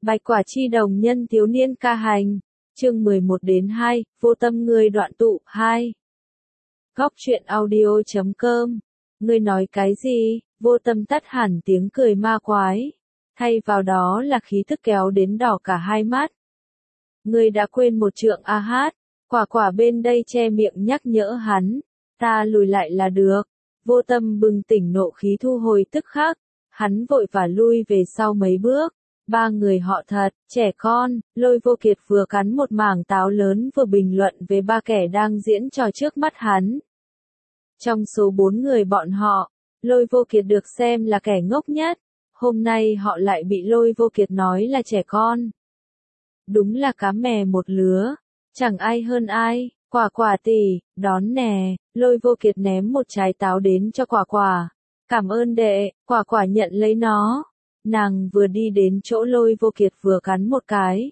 Bạch Quả Chi Đồng Nhân Thiếu Niên Ca Hành, chương 11-2, Vô Tâm Ngươi Đoạn Tụ 2. Góc truyện audio.com. Ngươi nói cái gì? Vô Tâm tắt hẳn tiếng cười ma quái, thay vào đó là khí tức kéo đến đỏ cả hai mắt. Ngươi đã quên một trượng a hát. Quả Quả bên đây che miệng nhắc nhở hắn, ta lùi lại là được. Vô Tâm bừng tỉnh nộ khí thu hồi tức khắc, hắn vội vã lui về sau mấy bước. Ba người họ thật, trẻ con. Lôi Vô Kiệt vừa cắn một mảng táo lớn vừa bình luận về ba kẻ đang diễn trò trước mắt hắn. Trong số 4 người bọn họ, Lôi Vô Kiệt được xem là kẻ ngốc nhất. Hôm nay họ lại bị Lôi Vô Kiệt nói là trẻ con. Đúng là cá mè một lứa, chẳng ai hơn ai. Quả Quả tỷ, đón nè. Lôi Vô Kiệt ném một trái táo đến cho Quả Quả. Cảm ơn đệ. Quả Quả nhận lấy nó. Nàng vừa đi đến chỗ Lôi Vô Kiệt vừa cắn một cái.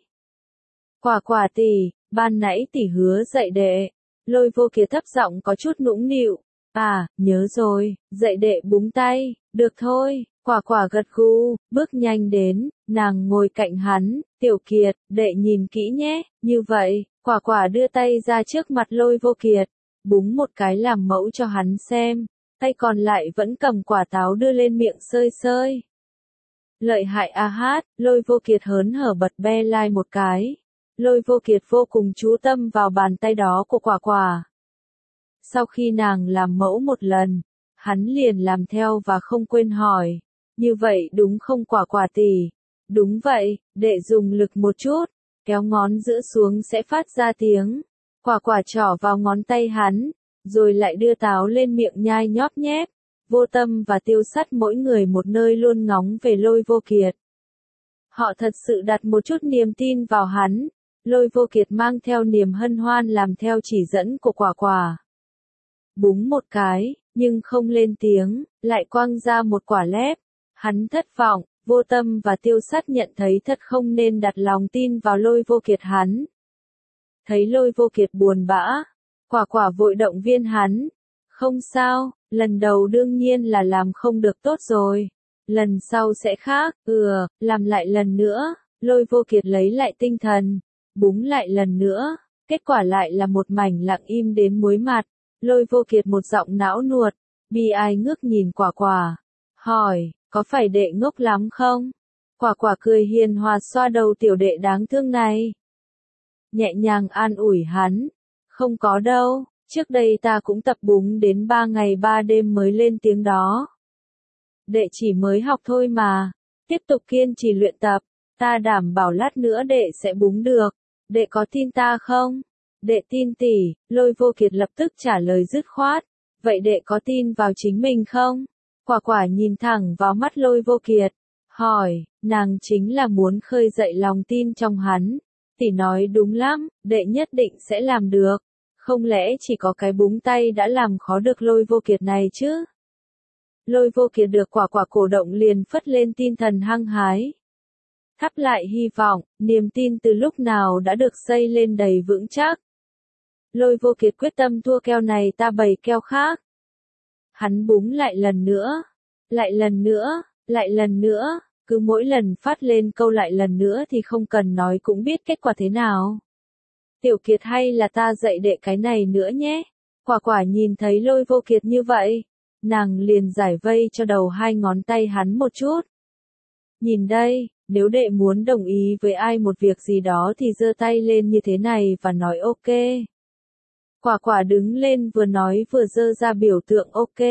Quả Quả tỷ, ban nãy tỷ hứa dạy đệ. Lôi Vô Kiệt thấp giọng có chút nũng nịu. À, nhớ rồi, dạy đệ búng tay. Được thôi. Quả Quả gật gù, bước nhanh đến. Nàng ngồi cạnh hắn. Tiểu Kiệt, đệ nhìn kỹ nhé. Như vậy, Quả Quả đưa tay ra trước mặt Lôi Vô Kiệt, búng một cái làm mẫu cho hắn xem. Tay còn lại vẫn cầm quả táo đưa lên miệng sơi sơi. Lợi hại a hát. Lôi Vô Kiệt hớn hở bật be lai một cái. Lôi Vô Kiệt vô cùng chú tâm vào bàn tay đó của Quả Quả. Sau khi nàng làm mẫu một lần, hắn liền làm theo và không quên hỏi. Như vậy đúng không Quả Quả tỷ? Đúng vậy, đệ dùng lực một chút, kéo ngón giữa xuống sẽ phát ra tiếng. Quả Quả trỏ vào ngón tay hắn, rồi lại đưa táo lên miệng nhai nhóp nhép. Vô Tâm và Tiêu Sắt mỗi người một nơi luôn ngóng về Lôi Vô Kiệt. Họ thật sự đặt một chút niềm tin vào hắn. Lôi Vô Kiệt mang theo niềm hân hoan làm theo chỉ dẫn của Quả Quả. Búng một cái, nhưng không lên tiếng, lại quăng ra một quả lép. Hắn thất vọng. Vô Tâm và Tiêu Sắt nhận thấy thật không nên đặt lòng tin vào Lôi Vô Kiệt hắn. Thấy Lôi Vô Kiệt buồn bã, Quả Quả vội động viên hắn. Không sao, lần đầu đương nhiên là làm không được tốt rồi. Lần sau sẽ khác. Làm lại lần nữa. Lôi Vô Kiệt lấy lại tinh thần, búng lại lần nữa. Kết quả lại là một mảnh lặng im đến muối mặt. Lôi Vô Kiệt một giọng não nuột, bi ai ngước nhìn Quả Quả, hỏi, có phải đệ ngốc lắm không? Quả Quả cười hiền hòa xoa đầu tiểu đệ đáng thương này, nhẹ nhàng an ủi hắn. Không có đâu, trước đây ta cũng tập búng đến 3 ngày 3 đêm mới lên tiếng đó. Đệ chỉ mới học thôi mà, tiếp tục kiên trì luyện tập, ta đảm bảo lát nữa đệ sẽ búng được. Đệ có tin ta không? Đệ tin tỷ. Lôi Vô Kiệt lập tức trả lời dứt khoát. Vậy đệ có tin vào chính mình không? Quả Quả nhìn thẳng vào mắt Lôi Vô Kiệt, hỏi, nàng chính là muốn khơi dậy lòng tin trong hắn. Tỷ nói đúng lắm, đệ nhất định sẽ làm được. Không lẽ chỉ có cái búng tay đã làm khó được Lôi Vô Kiệt này chứ? Lôi Vô Kiệt được Quả Quả cổ động liền phất lên tinh thần hăng hái. Thắp lại hy vọng, niềm tin từ lúc nào đã được xây lên đầy vững chắc. Lôi Vô Kiệt quyết tâm thua keo này ta bày keo khác. Hắn búng lại lần nữa, lại lần nữa, lại lần nữa, cứ mỗi lần phát lên câu lại lần nữa thì không cần nói cũng biết kết quả thế nào. Tiểu Kiệt hay là ta dạy đệ cái này nữa nhé. Quả Quả nhìn thấy Lôi Vô Kiệt như vậy, nàng liền giải vây cho đầu hai ngón tay hắn một chút. Nhìn đây, nếu đệ muốn đồng ý với ai một việc gì đó thì giơ tay lên như thế này và nói ok. Quả Quả đứng lên vừa nói vừa giơ ra biểu tượng ok.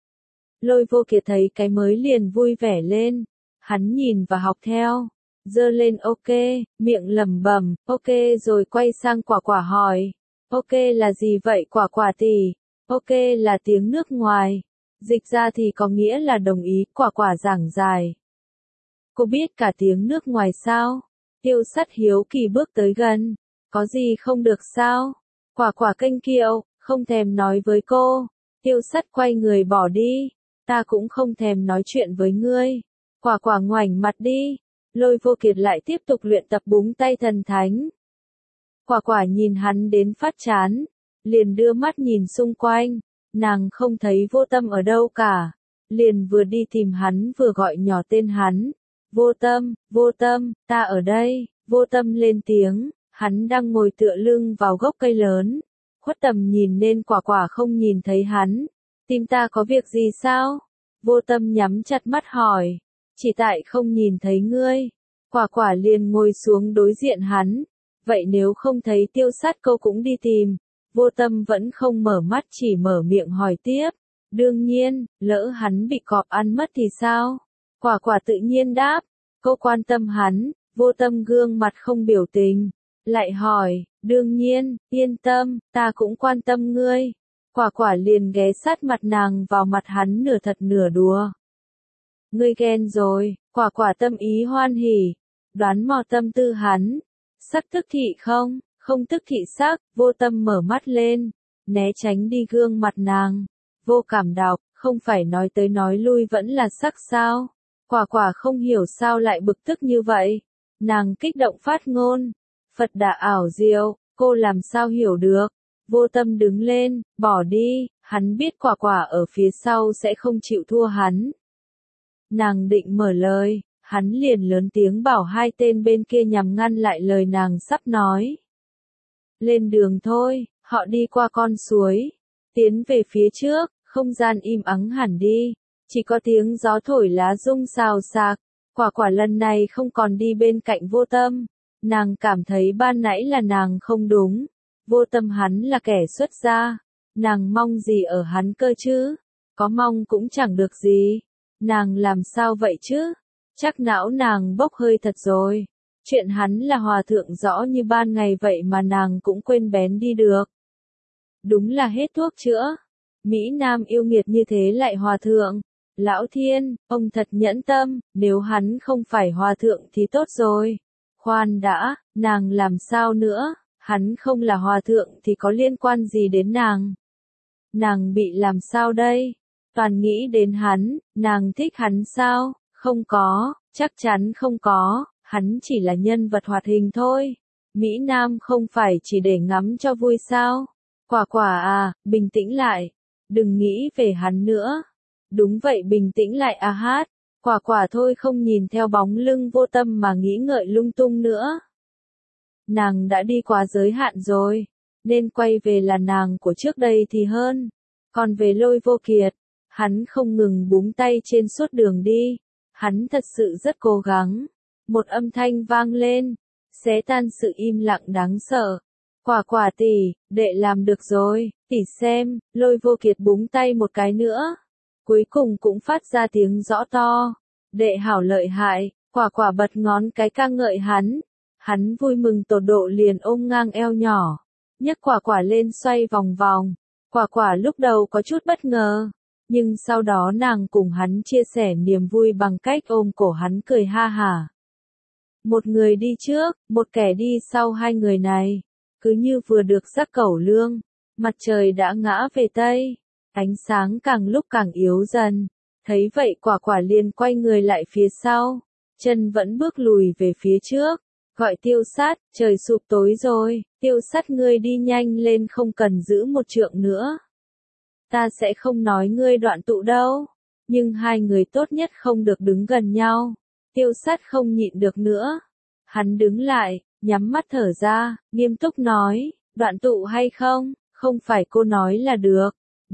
Lôi Vô Kiệt thấy cái mới liền vui vẻ lên. Hắn nhìn và học theo. Giơ lên ok, miệng lẩm bẩm, ok rồi quay sang Quả Quả hỏi. Ok là gì vậy Quả Quả tỷ? Ok là tiếng nước ngoài. Dịch ra thì có nghĩa là đồng ý. Quả Quả giảng giải. Cô biết cả tiếng nước ngoài sao? Tiêu Sắt hiếu kỳ bước tới gần. Có gì không được sao? Quả Quả kênh kiệu, không thèm nói với cô. Tiêu Sắt quay người bỏ đi. Ta cũng không thèm nói chuyện với ngươi. Quả Quả ngoảnh mặt đi. Lôi Vô Kiệt lại tiếp tục luyện tập búng tay thần thánh. Quả Quả nhìn hắn đến phát chán, liền đưa mắt nhìn xung quanh. Nàng không thấy Vô Tâm ở đâu cả. Liền vừa đi tìm hắn vừa gọi nhỏ tên hắn. Vô tâm, ta ở đây, vô tâm lên tiếng, hắn đang ngồi tựa lưng vào gốc cây lớn, khuất tầm nhìn nên quả quả không nhìn thấy hắn, tìm ta có việc gì sao? Vô tâm nhắm chặt mắt hỏi, chỉ tại không nhìn thấy ngươi, quả quả liền ngồi xuống đối diện hắn, vậy nếu không thấy Tiêu Sát cô cũng đi tìm, vô tâm vẫn không mở mắt chỉ mở miệng hỏi tiếp, đương nhiên, lỡ hắn bị cọp ăn mất thì sao? Quả quả tự nhiên đáp, cô quan tâm hắn, vô tâm gương mặt không biểu tình, lại hỏi, đương nhiên, yên tâm, ta cũng quan tâm ngươi. Quả quả liền ghé sát mặt nàng vào mặt hắn nửa thật nửa đùa. Ngươi ghen rồi, quả quả tâm ý hoan hỉ, đoán mò tâm tư hắn. Sắc tức thị không, không tức thị sắc, vô tâm mở mắt lên, né tránh đi gương mặt nàng. Vô cảm đọc, không phải nói tới nói lui vẫn là sắc sao? Quả quả không hiểu sao lại bực tức như vậy. Nàng kích động phát ngôn. Phật đà ảo diệu, cô làm sao hiểu được. Vô tâm đứng lên, bỏ đi, hắn biết quả quả ở phía sau sẽ không chịu thua hắn. Nàng định mở lời, hắn liền lớn tiếng bảo hai tên bên kia nhằm ngăn lại lời nàng sắp nói. Lên đường thôi, họ đi qua con suối, tiến về phía trước, không gian im ắng hẳn đi, chỉ có tiếng gió thổi lá rung xào xạc. Quả quả lần này không còn đi bên cạnh vô tâm, nàng cảm thấy ban nãy là nàng không đúng. Vô tâm hắn là kẻ xuất gia, nàng mong gì ở hắn cơ chứ, có mong cũng chẳng được gì, nàng làm sao vậy chứ, chắc não nàng bốc hơi thật rồi, chuyện hắn là hòa thượng rõ như ban ngày vậy mà nàng cũng quên bén đi được. Đúng là hết thuốc chữa, Mỹ Nam yêu nghiệt như thế lại hòa thượng, lão thiên, ông thật nhẫn tâm, nếu hắn không phải hòa thượng thì tốt rồi. Khoan đã, nàng làm sao nữa? Hắn không là hòa thượng thì có liên quan gì đến nàng? Nàng bị làm sao đây? Toàn nghĩ đến hắn, nàng thích hắn sao? Không có, chắc chắn không có, hắn chỉ là nhân vật hoạt hình thôi. Mỹ Nam không phải chỉ để ngắm cho vui sao? Quả quả à, bình tĩnh lại, đừng nghĩ về hắn nữa. Đúng vậy, bình tĩnh lại à hát. Quả quả thôi không nhìn theo bóng lưng vô tâm mà nghĩ ngợi lung tung nữa. Nàng đã đi quá giới hạn rồi, nên quay về là nàng của trước đây thì hơn. Còn về Lôi Vô Kiệt, hắn không ngừng búng tay trên suốt đường đi, hắn thật sự rất cố gắng. Một âm thanh vang lên, xé tan sự im lặng đáng sợ. Quả quả tỷ, đệ làm được rồi, tỷ xem, Lôi Vô Kiệt búng tay một cái nữa. Cuối cùng cũng phát ra tiếng rõ to, đệ hảo lợi hại, quả quả bật ngón cái ca ngợi hắn. Hắn vui mừng tột độ liền ôm ngang eo nhỏ, nhấc quả quả lên xoay vòng vòng. Quả quả lúc đầu có chút bất ngờ, nhưng sau đó nàng cùng hắn chia sẻ niềm vui bằng cách ôm cổ hắn cười ha hả. Một người đi trước, một kẻ đi sau hai người này, cứ như vừa được rắc cẩu lương, mặt trời đã ngã về tây, ánh sáng càng lúc càng yếu dần. Thấy vậy quả quả liền quay người lại phía sau, chân vẫn bước lùi về phía trước. Gọi Tiêu Sát, trời sụp tối rồi, Tiêu Sát ngươi đi nhanh lên không cần giữ một trượng nữa. Ta sẽ không nói ngươi đoạn tụ đâu, nhưng hai người tốt nhất không được đứng gần nhau. Tiêu Sát không nhịn được nữa. Hắn đứng lại, nhắm mắt thở ra, nghiêm túc nói, đoạn tụ hay không, không phải cô nói là được.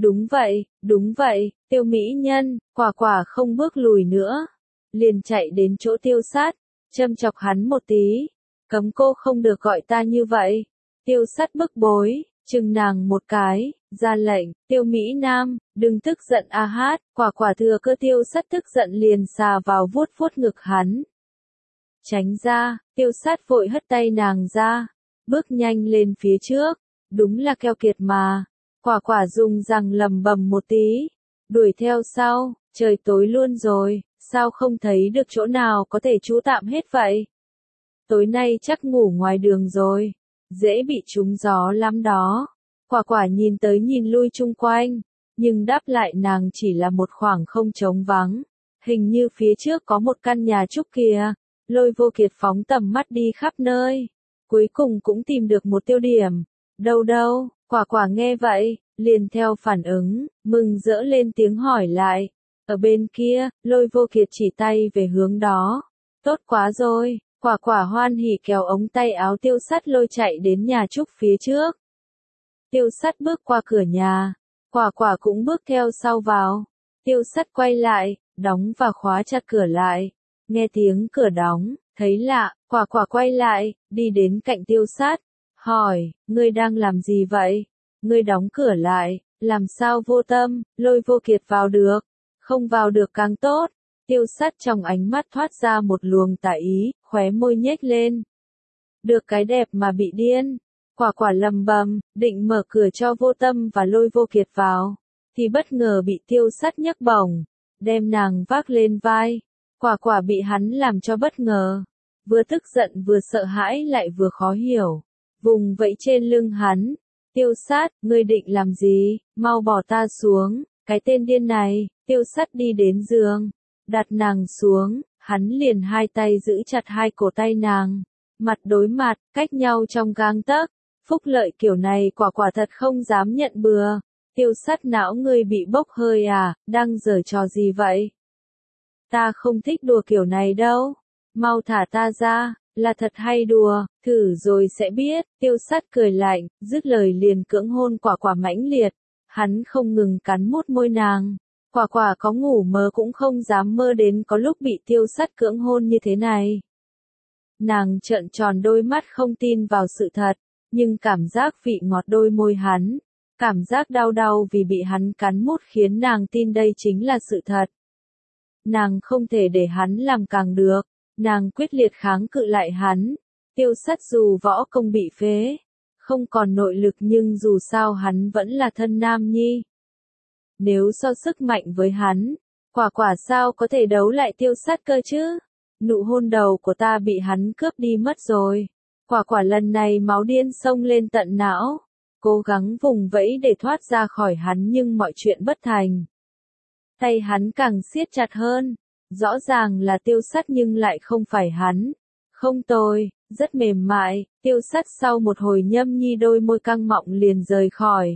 Đúng vậy, Tiêu Mỹ Nhân, quả quả không bước lùi nữa. Liền chạy đến chỗ Tiêu Sát, châm chọc hắn một tí. Cấm cô không được gọi ta như vậy. Tiêu Sát bức bối, chừng nàng một cái, ra lệnh, Tiêu Mỹ Nam, đừng tức giận a hát, quả quả thừa cơ Tiêu Sát tức giận liền xà vào vuốt vuốt ngực hắn. Tránh ra, Tiêu Sát vội hất tay nàng ra, bước nhanh lên phía trước, đúng là keo kiệt mà. Quả quả dùng răng lầm bầm một tí, đuổi theo sau, trời tối luôn rồi, sao không thấy được chỗ nào có thể trú tạm hết vậy? Tối nay chắc ngủ ngoài đường rồi, dễ bị trúng gió lắm đó. Quả quả nhìn tới nhìn lui chung quanh, nhưng đáp lại nàng chỉ là một khoảng không trống vắng. Hình như phía trước có một căn nhà trúc kìa. Lôi Vô Kiệt phóng tầm mắt đi khắp nơi, cuối cùng cũng tìm được một tiêu điểm. Đâu, quả quả nghe vậy, liền theo phản ứng, mừng rỡ lên tiếng hỏi lại. Ở bên kia, Lôi Vô Kiệt chỉ tay về hướng đó. Tốt quá rồi, quả quả hoan hỉ kéo ống tay áo Tiêu Sắt lôi chạy đến nhà Trúc phía trước. Tiêu Sắt bước qua cửa nhà, quả quả cũng bước theo sau vào. Tiêu Sắt quay lại, đóng và khóa chặt cửa lại. Nghe tiếng cửa đóng, thấy lạ, quả quả quay lại, đi đến cạnh Tiêu Sắt, hỏi, ngươi đang làm gì vậy? Ngươi đóng cửa lại, làm sao Vô Tâm, Lôi Vô Kiệt vào được? Không vào được càng tốt. Tiêu Sắt trong ánh mắt thoát ra một luồng tà ý, khóe môi nhếch lên. Được cái đẹp mà bị điên. Quả quả lầm bầm, định mở cửa cho Vô Tâm và Lôi Vô Kiệt vào, thì bất ngờ bị Tiêu Sắt nhấc bổng, đem nàng vác lên vai. Quả quả bị hắn làm cho bất ngờ, vừa tức giận vừa sợ hãi lại vừa khó hiểu, vùng vẫy trên lưng hắn. Tiêu Sắt, ngươi định làm gì? Mau bỏ ta xuống, cái tên điên này. Tiêu Sắt đi đến giường, đặt nàng xuống, hắn liền hai tay giữ chặt hai cổ tay nàng, mặt đối mặt, cách nhau trong gang tấc. Phúc lợi kiểu này quả quả thật không dám nhận bừa. Tiêu Sắt, não ngươi bị bốc hơi à, đang giở trò gì vậy? Ta không thích đùa kiểu này đâu. Mau thả ta ra, là thật hay đùa, thử rồi sẽ biết. Tiêu Sắt cười lạnh, dứt lời liền cưỡng hôn quả quả mãnh liệt. Hắn không ngừng cắn mút môi nàng. Quả quả có ngủ mơ cũng không dám mơ đến có lúc bị Tiêu Sắt cưỡng hôn như thế này. Nàng trợn tròn đôi mắt không tin vào sự thật, nhưng cảm giác vị ngọt đôi môi hắn, cảm giác đau đau vì bị hắn cắn mút khiến nàng tin đây chính là sự thật. Nàng không thể để hắn làm càng được, nàng quyết liệt kháng cự lại hắn. Tiêu Sắt dù võ công bị phế, không còn nội lực nhưng dù sao hắn vẫn là thân nam nhi. Nếu so sức mạnh với hắn, quả quả sao có thể đấu lại Tiêu Sắt cơ chứ? Nụ hôn đầu của ta bị hắn cướp đi mất rồi. Quả quả lần này máu điên xông lên tận não, cố gắng vùng vẫy để thoát ra khỏi hắn nhưng mọi chuyện bất thành. Tay hắn càng siết chặt hơn, rõ ràng là Tiêu Sắt nhưng lại không phải hắn. Không tồi, rất mềm mại. Tiêu Sắt sau một hồi nhâm nhi đôi môi căng mọng liền rời khỏi.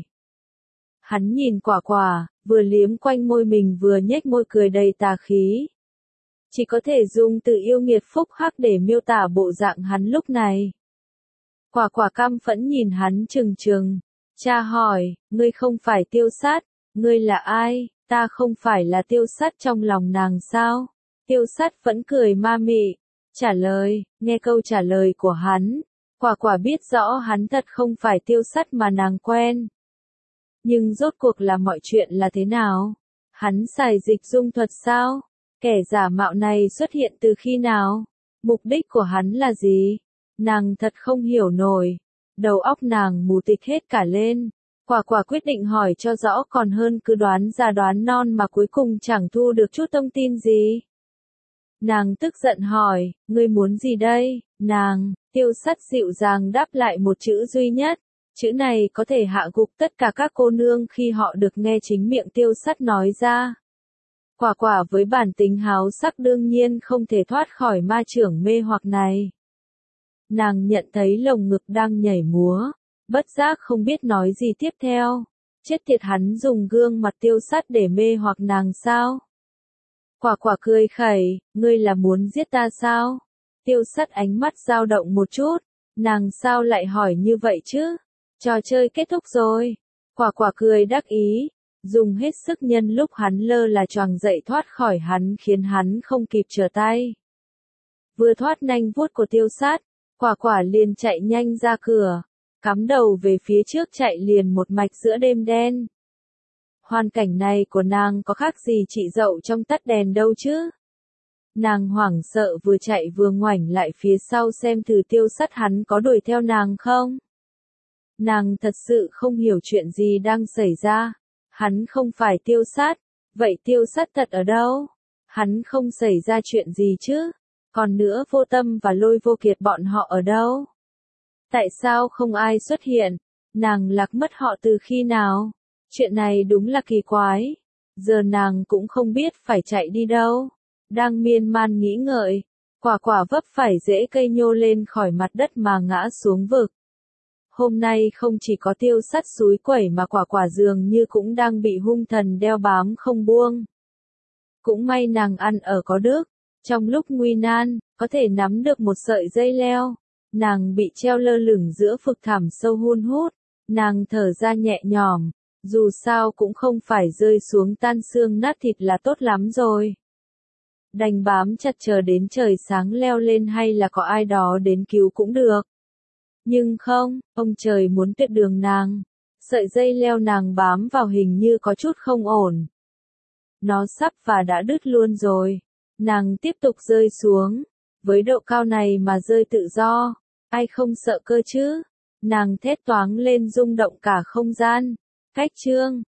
Hắn nhìn quả quả, vừa liếm quanh môi mình vừa nhếch môi cười đầy tà khí. Chỉ có thể dùng từ yêu nghiệt phúc hắc để miêu tả bộ dạng hắn lúc này. Quả quả căm phẫn nhìn hắn trừng trừng. Cha hỏi, ngươi không phải Tiêu Sắt, ngươi là ai? Ta không phải là Tiêu Sắt trong lòng nàng sao? Tiêu Sắt vẫn cười ma mị, trả lời. Nghe câu trả lời của hắn, quả quả biết rõ hắn thật không phải Tiêu Sắt mà nàng quen. Nhưng rốt cuộc là mọi chuyện là thế nào? Hắn xài dịch dung thuật sao? Kẻ giả mạo này xuất hiện từ khi nào? Mục đích của hắn là gì? Nàng thật không hiểu nổi. Đầu óc nàng mù tịch hết cả lên. Quả quả quyết định hỏi cho rõ còn hơn cứ đoán ra đoán non mà cuối cùng chẳng thu được chút thông tin gì. Nàng tức giận hỏi, ngươi muốn gì đây? Tiêu Sắt dịu dàng đáp lại một chữ duy nhất. Chữ này có thể hạ gục tất cả các cô nương khi họ được nghe chính miệng Tiêu Sắt nói ra. Quả quả với bản tính háo sắc đương nhiên không thể thoát khỏi ma chưởng mê hoặc này. Nàng nhận thấy lồng ngực đang nhảy múa, bất giác không biết nói gì tiếp theo. Chết tiệt, hắn dùng gương mặt Tiêu Sắt để mê hoặc nàng sao? Quả quả cười khẩy, ngươi là muốn giết ta sao? Tiêu Sắt ánh mắt dao động một chút, nàng sao lại hỏi như vậy chứ? Trò chơi kết thúc rồi. Quả quả cười đắc ý, dùng hết sức nhân lúc hắn lơ là choàng dậy thoát khỏi hắn khiến hắn không kịp trở tay. Vừa thoát nanh vuốt của Tiêu Sắt, quả quả liền chạy nhanh ra cửa, cắm đầu về phía trước chạy liền một mạch giữa đêm đen. Hoàn cảnh này của nàng có khác gì chị dậu trong tắt đèn đâu chứ. Nàng hoảng sợ vừa chạy vừa ngoảnh lại phía sau xem thử Tiêu Sắt hắn có đuổi theo nàng không. Nàng thật sự không hiểu chuyện gì đang xảy ra. Hắn không phải Tiêu Sắt, vậy Tiêu Sắt thật ở đâu? Hắn không xảy ra chuyện gì chứ? Còn nữa Vô Tâm và Lôi Vô Kiệt bọn họ ở đâu? Tại sao không ai xuất hiện? Nàng lạc mất họ từ khi nào? Chuyện này đúng là kỳ quái. Giờ nàng cũng không biết phải chạy đi đâu. Đang miên man nghĩ ngợi, quả quả vấp phải rễ cây nhô lên khỏi mặt đất mà ngã xuống vực. Hôm nay không chỉ có Tiêu Sắt xúi quẩy mà quả quả dường như cũng đang bị hung thần đeo bám không buông. Cũng may nàng ăn ở có đức, trong lúc nguy nan, có thể nắm được một sợi dây leo. Nàng bị treo lơ lửng giữa vực thẳm sâu hun hút, nàng thở ra nhẹ nhõm, dù sao cũng không phải rơi xuống tan xương nát thịt là tốt lắm rồi. Đành bám chặt chờ đến trời sáng leo lên hay là có ai đó đến cứu cũng được. Nhưng không, ông trời muốn tuyệt đường nàng. Sợi dây leo nàng bám vào hình như có chút không ổn. Nó sắp và đã đứt luôn rồi. Nàng tiếp tục rơi xuống. Với độ cao này mà rơi tự do, ai không sợ cơ chứ? Nàng thét toáng lên rung động cả không gian. Cách chương